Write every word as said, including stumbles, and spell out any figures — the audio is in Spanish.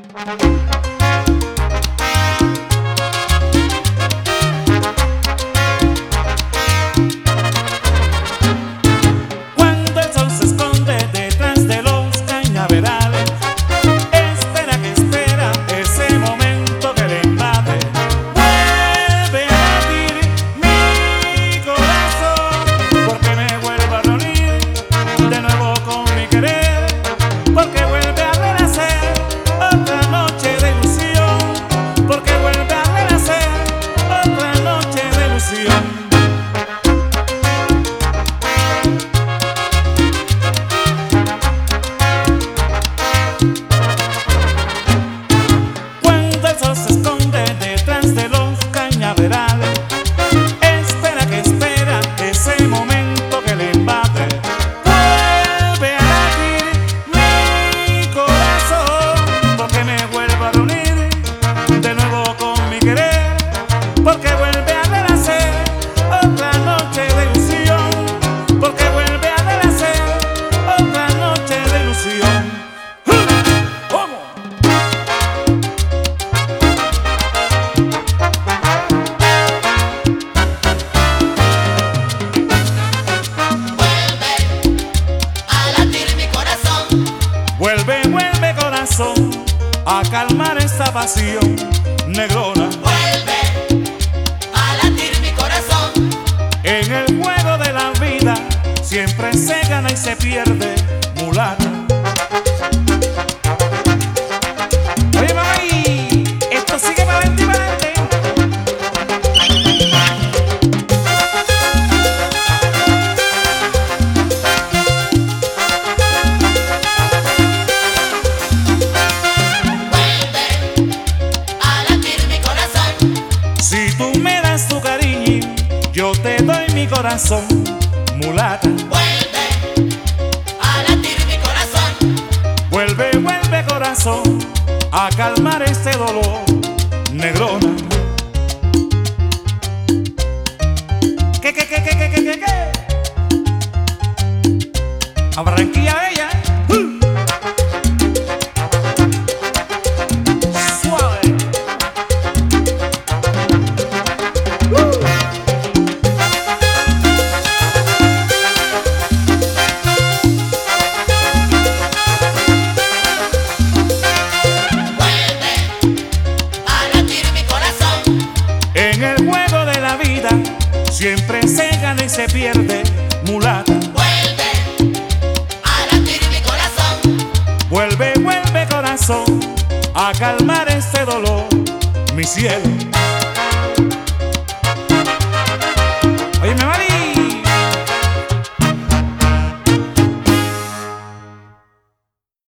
Cuando el sol se esconde detrás de los cañaverales, espera que espera ese momento que le invade. Vuelve a latir mi corazón, porque me vuelvo a reunir de nuevo con mi querer, porque vuelve a renacer otra noche de ilusión, porque vuelve a renacer otra noche de ilusión. Cuando el sol se esconde detrás de los cañaverales, espera que espera ese momento que le invade. Vuelve a latir mi corazón, porque me vuelvo a reunir de nuevo con mi querer, porque vuelve a renacer otra noche de ilusión, porque vuelve a renacer otra noche de ilusión. ¿Cómo? A latir mi corazón, Vuelve, vuelve corazón, a calmar esta pasión negrona. vuelve a latir mi corazón. En el juego de la vida siempre se gana y se pierde, mulata. Oye, mamá, y esto sigue para adelante y para adelante. Vuelve a latir mi corazón, Si tú me das tu cariño, yo te doy mi corazón, mulata. vuelve a latir mi corazón. Vuelve, vuelve corazón, a calmar este dolor, negrona. ¿Qué, qué, qué, qué, qué, qué, qué, qué? A Barranquilla Bella. ¡Uh! Suave. ¡Uh! Vuelve a latir mi corazón, En el juego de la vida siempre se gana y se pierde, mulata. vuelve a latir mi corazón. Vuelve, vuelve corazón, a calmar este dolor, mi cielo.